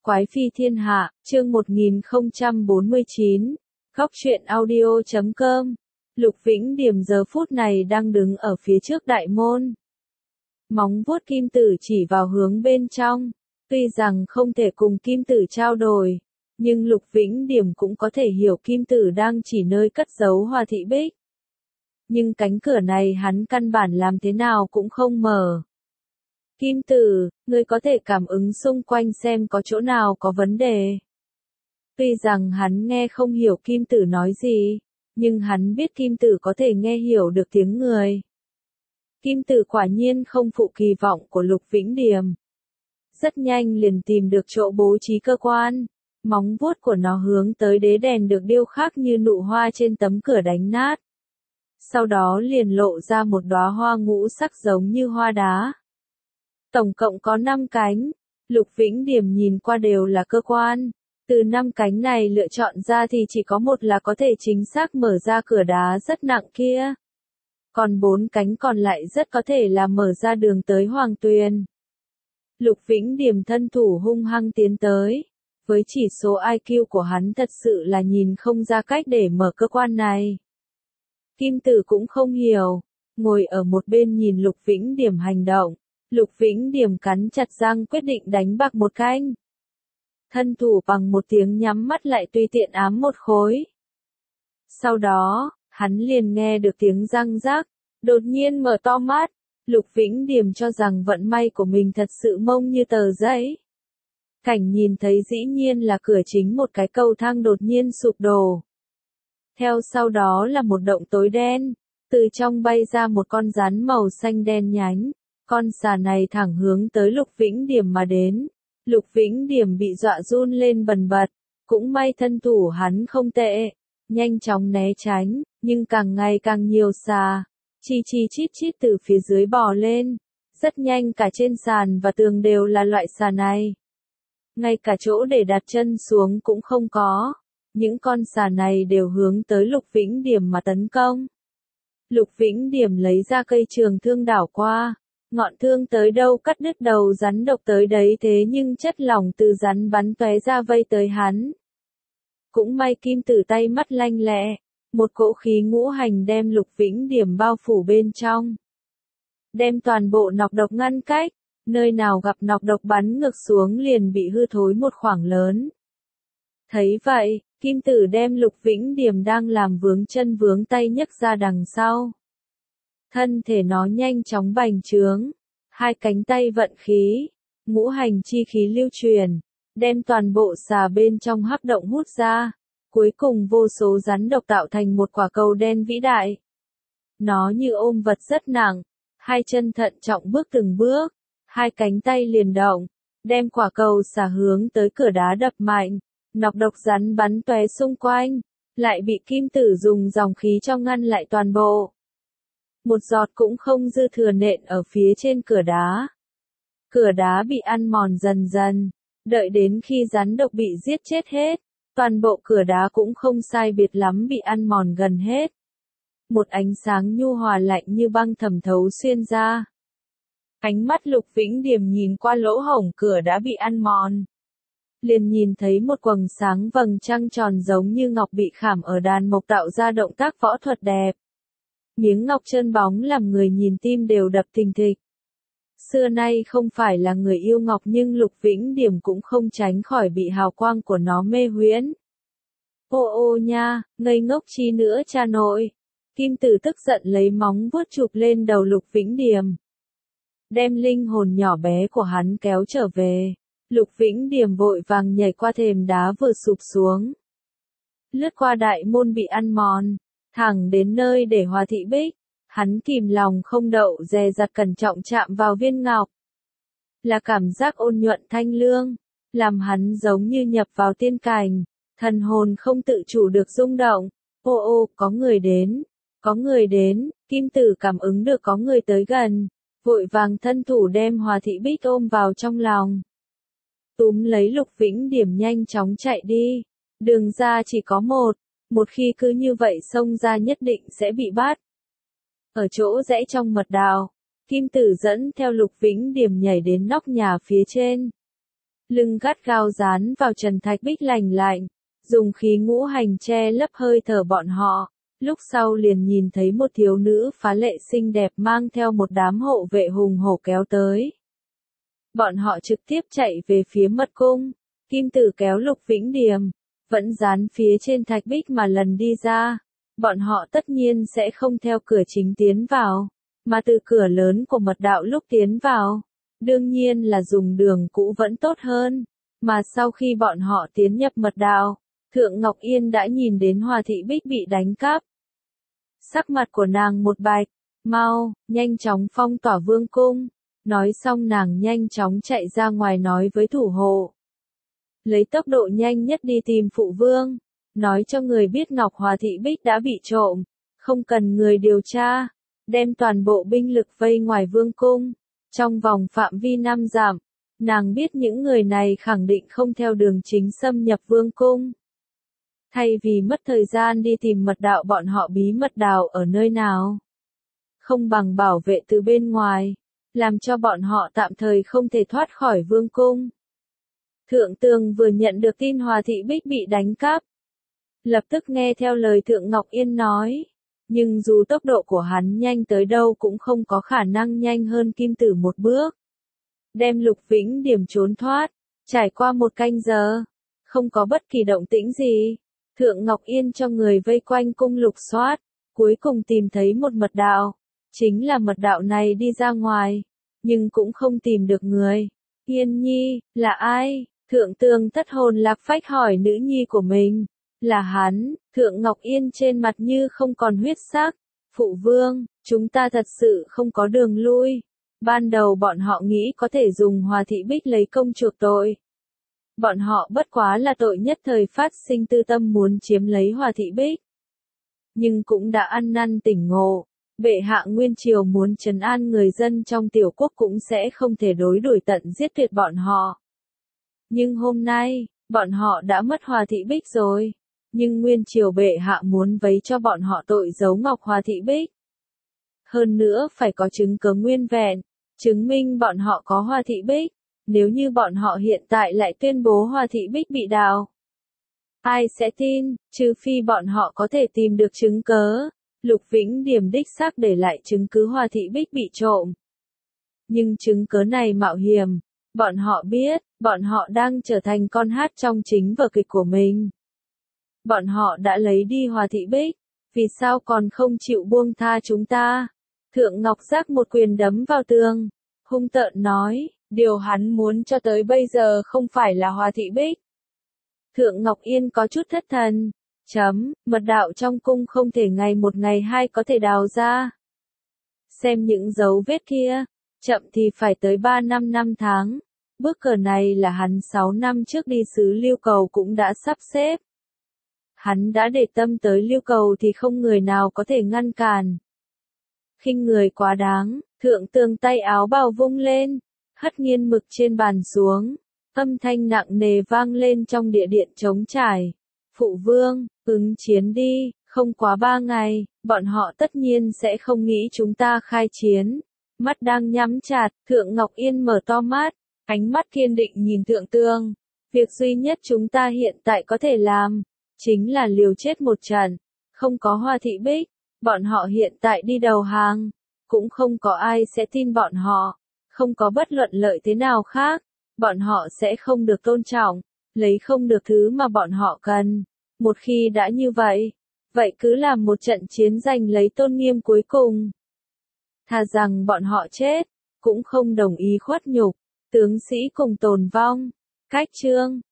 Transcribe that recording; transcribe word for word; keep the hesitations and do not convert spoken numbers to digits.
Quái phi thiên hạ, chương một nghìn không trăm bốn mươi chín, góc truyện audio chấm com. Lục Vĩnh Điềm giờ phút này đang đứng ở phía trước đại môn. Móng vuốt kim tử chỉ vào hướng bên trong. Tuy rằng không thể cùng kim tử trao đổi, nhưng Lục Vĩnh Điềm cũng có thể hiểu kim tử đang chỉ nơi cất giấu Hoa Thị Bích. Nhưng cánh cửa này hắn căn bản làm thế nào cũng không mở. Kim tử, ngươi có thể cảm ứng xung quanh xem có chỗ nào có vấn đề. Tuy rằng hắn nghe không hiểu kim tử nói gì, nhưng hắn biết kim tử có thể nghe hiểu được tiếng người. Kim tử quả nhiên không phụ kỳ vọng của Lục Vĩnh Điềm. Rất nhanh liền tìm được chỗ bố trí cơ quan. Móng vuốt của nó hướng tới đế đèn được điêu khắc như nụ hoa trên tấm cửa đánh nát. Sau đó liền lộ ra một đóa hoa ngũ sắc giống như hoa đá. Tổng cộng có năm cánh, Lục Vĩnh Điềm nhìn qua đều là cơ quan. Từ năm cánh này lựa chọn ra thì chỉ có một là có thể chính xác mở ra cửa đá rất nặng kia. Còn bốn cánh còn lại rất có thể là mở ra đường tới Hoàng Tuyền. Lục Vĩnh Điềm thân thủ hung hăng tiến tới. Với chỉ số i kiu của hắn thật sự là nhìn không ra cách để mở cơ quan này. Kim tử cũng không hiểu, ngồi ở một bên nhìn Lục Vĩnh Điềm hành động. Lục Vĩnh Điềm cắn chặt răng quyết định đánh bạc một canh. Thân thủ bằng một tiếng nhắm mắt lại tùy tiện ám một khối. Sau đó, hắn liền nghe được tiếng răng rác, đột nhiên mở to mắt. Lục Vĩnh Điềm cho rằng vận may của mình thật sự mông như tờ giấy. Cảnh nhìn thấy dĩ nhiên là cửa chính một cái cầu thang đột nhiên sụp đổ. Theo sau đó là một động tối đen, từ trong bay ra một con rắn màu xanh đen nhánh. Con xà này thẳng hướng tới Lục Vĩnh Điềm mà đến. Lục Vĩnh Điềm bị dọa run lên bần bật. Cũng may thân thủ hắn không tệ. Nhanh chóng né tránh, nhưng càng ngày càng nhiều xà. Chi chi chít chít từ phía dưới bò lên. Rất nhanh cả trên sàn và tường đều là loại xà này. Ngay cả chỗ để đặt chân xuống cũng không có. Những con xà này đều hướng tới Lục Vĩnh Điềm mà tấn công. Lục Vĩnh Điềm lấy ra cây trường thương đảo qua. Ngọn thương tới đâu cắt đứt đầu rắn độc tới đấy, thế nhưng chất lỏng từ rắn bắn tóe ra vây tới hắn. Cũng may kim tử tay mắt lanh lẹ, một cỗ khí ngũ hành đem Lục Vĩnh Điềm bao phủ bên trong. Đem toàn bộ nọc độc ngăn cách, nơi nào gặp nọc độc bắn ngược xuống liền bị hư thối một khoảng lớn. Thấy vậy, kim tử đem Lục Vĩnh Điềm đang làm vướng chân vướng tay nhấc ra đằng sau. Thân thể nó nhanh chóng bành trướng, hai cánh tay vận khí, ngũ hành chi khí lưu truyền, đem toàn bộ xà bên trong hắc động hút ra, cuối cùng vô số rắn độc tạo thành một quả cầu đen vĩ đại. Nó như ôm vật rất nặng, hai chân thận trọng bước từng bước, hai cánh tay liền động, đem quả cầu xà hướng tới cửa đá đập mạnh, nọc độc rắn bắn tóe xung quanh, lại bị kim tử dùng dòng khí cho ngăn lại toàn bộ. Một giọt cũng không dư thừa nện ở phía trên cửa đá. Cửa đá bị ăn mòn dần dần, đợi đến khi rắn độc bị giết chết hết, toàn bộ cửa đá cũng không sai biệt lắm bị ăn mòn gần hết. Một ánh sáng nhu hòa lạnh như băng thẩm thấu xuyên ra. Ánh mắt Lục Vĩnh Điềm nhìn qua lỗ hổng cửa đã bị ăn mòn. Liền nhìn thấy một quầng sáng vầng trăng tròn giống như ngọc bị khảm ở đàn mộc tạo ra động tác võ thuật đẹp. Miếng ngọc trơn bóng làm người nhìn tim đều đập thình thịch. Xưa nay không phải là người yêu ngọc nhưng Lục Vĩnh Điềm cũng không tránh khỏi bị hào quang của nó mê huyễn. Ô ô nha, ngây ngốc chi nữa cha nội. Kim tử tức giận lấy móng vuốt chụp lên đầu Lục Vĩnh Điềm. Đem linh hồn nhỏ bé của hắn kéo trở về. Lục Vĩnh Điềm vội vàng nhảy qua thềm đá vừa sụp xuống. Lướt qua đại môn bị ăn mòn. Thẳng đến nơi để Hoa Thị Bích, hắn kìm lòng không đậu dè dặt cẩn trọng chạm vào viên ngọc. Là cảm giác ôn nhuận thanh lương, làm hắn giống như nhập vào tiên cảnh, thần hồn không tự chủ được rung động. Ô ô, có người đến, có người đến, kim tử cảm ứng được có người tới gần, vội vàng thân thủ đem Hoa Thị Bích ôm vào trong lòng. Túm lấy Lục Vĩnh Điềm nhanh chóng chạy đi, đường ra chỉ có một. Một khi cứ như vậy xông ra nhất định sẽ bị bắt. Ở chỗ rẽ trong mật đào, kim tử dẫn theo Lục Vĩnh Điềm nhảy đến nóc nhà phía trên. lưng gắt gao dán vào trần thạch bích lành lạnh, dùng khí ngũ hành che lấp hơi thở bọn họ. Lúc sau liền nhìn thấy một thiếu nữ phá lệ xinh đẹp mang theo một đám hộ vệ hùng hổ kéo tới. Bọn họ trực tiếp chạy về phía mật cung, Kim Tử kéo Lục Vĩnh Điềm, vẫn dán phía trên thạch bích mà lần đi ra. Bọn họ tất nhiên sẽ không theo cửa chính tiến vào, mà từ cửa lớn của mật đạo lúc tiến vào. Đương nhiên là dùng đường cũ vẫn tốt hơn, mà sau khi bọn họ tiến nhập mật đạo, Thượng Ngọc Yên đã nhìn đến Hòa Thị Bích bị đánh cắp. Sắc mặt của nàng một bạch, mau, nhanh chóng phong tỏa vương cung. Nói xong nàng nhanh chóng chạy ra ngoài nói với thủ hộ. Lấy tốc độ nhanh nhất đi tìm phụ vương, nói cho người biết Ngọc Hòa Thị Bích đã bị trộm, không cần người điều tra, đem toàn bộ binh lực vây ngoài vương cung, trong vòng phạm vi năm dặm. Nàng biết những người này khẳng định không theo đường chính xâm nhập vương cung. Thay vì mất thời gian đi tìm mật đạo bọn họ bí mật đào ở nơi nào, không bằng bảo vệ từ bên ngoài, làm cho bọn họ tạm thời không thể thoát khỏi vương cung. Thượng Tường vừa nhận được tin Hòa Thị Bích bị đánh cắp, lập tức nghe theo lời Thượng Ngọc Yên nói, nhưng dù tốc độ của hắn nhanh tới đâu cũng không có khả năng nhanh hơn Kim Tử một bước. Đem Lục Vĩnh Điểm trốn thoát, trải qua một canh giờ, không có bất kỳ động tĩnh gì. Thượng Ngọc Yên cho người vây quanh cung lục soát, cuối cùng tìm thấy một mật đạo, chính là mật đạo này đi ra ngoài, nhưng cũng không tìm được người. Yên Nhi, là ai? Thượng Tường thất hồn lạc phách hỏi nữ nhi của mình. Là hắn. Thượng Ngọc Yên trên mặt như không còn huyết sắc. Phụ vương, chúng ta thật sự không có đường lui. Ban đầu bọn họ nghĩ có thể dùng Hòa Thị Bích lấy công chuộc tội. Bọn họ bất quá là tội nhất thời phát sinh tư tâm muốn chiếm lấy Hòa Thị Bích. Nhưng cũng đã ăn năn tỉnh ngộ, bệ hạ Nguyên Triều muốn trấn an người dân trong tiểu quốc cũng sẽ không thể đối đuổi tận giết tuyệt bọn họ. Nhưng hôm nay, bọn họ đã mất Hòa Thị Bích rồi, nhưng Nguyên Triều bệ hạ muốn vấy cho bọn họ tội giấu Ngọc Hòa Thị Bích. Hơn nữa phải có chứng cứ nguyên vẹn, chứng minh bọn họ có Hòa Thị Bích. Nếu như bọn họ hiện tại lại tuyên bố Hòa Thị Bích bị đào, ai sẽ tin, trừ phi bọn họ có thể tìm được chứng cớ. Lục Vĩnh Điểm đích xác để lại chứng cứ Hòa Thị Bích bị trộm. Nhưng chứng cớ này mạo hiểm, bọn họ biết, bọn họ đang trở thành con hát trong chính vở kịch của mình. Bọn họ đã lấy đi Hòa Thị Bích, vì sao còn không chịu buông tha chúng ta? Thượng Ngọc Giác một quyền đấm vào tường, hung tợn nói. Điều hắn muốn cho tới bây giờ không phải là Hòa Thị Bích. Thượng Ngọc Yên có chút thất thần. Chấm, mật đạo trong cung không thể ngày một ngày hai có thể đào ra. Xem những dấu vết kia, chậm thì phải tới ba năm năm tháng. Bước cờ này là hắn sáu năm trước đi xứ Lưu Cầu cũng đã sắp xếp. Hắn đã để tâm tới Lưu Cầu thì không người nào có thể ngăn cản. Khinh người quá đáng, Thượng Tường tay áo bào vung lên. Hất nghiên mực trên bàn xuống, âm thanh nặng nề vang lên trong địa điện trống trải. Phụ vương, ứng chiến đi, không quá ba ngày, bọn họ tất nhiên sẽ không nghĩ chúng ta khai chiến. Mắt đang nhắm chặt, Thượng Ngọc Yên mở to mắt, ánh mắt kiên định nhìn Thượng Tường. Việc duy nhất chúng ta hiện tại có thể làm, chính là liều chết một trận. Không có Hòa Thị Bích, bọn họ hiện tại đi đầu hàng, cũng không có ai sẽ tin bọn họ. Không có bất luận lợi thế nào khác, bọn họ sẽ không được tôn trọng, lấy không được thứ mà bọn họ cần. Một khi đã như vậy, vậy cứ làm một trận chiến giành lấy tôn nghiêm cuối cùng. Thà rằng bọn họ chết, cũng không đồng ý khuất nhục, tướng sĩ cùng tồn vong. Cách chương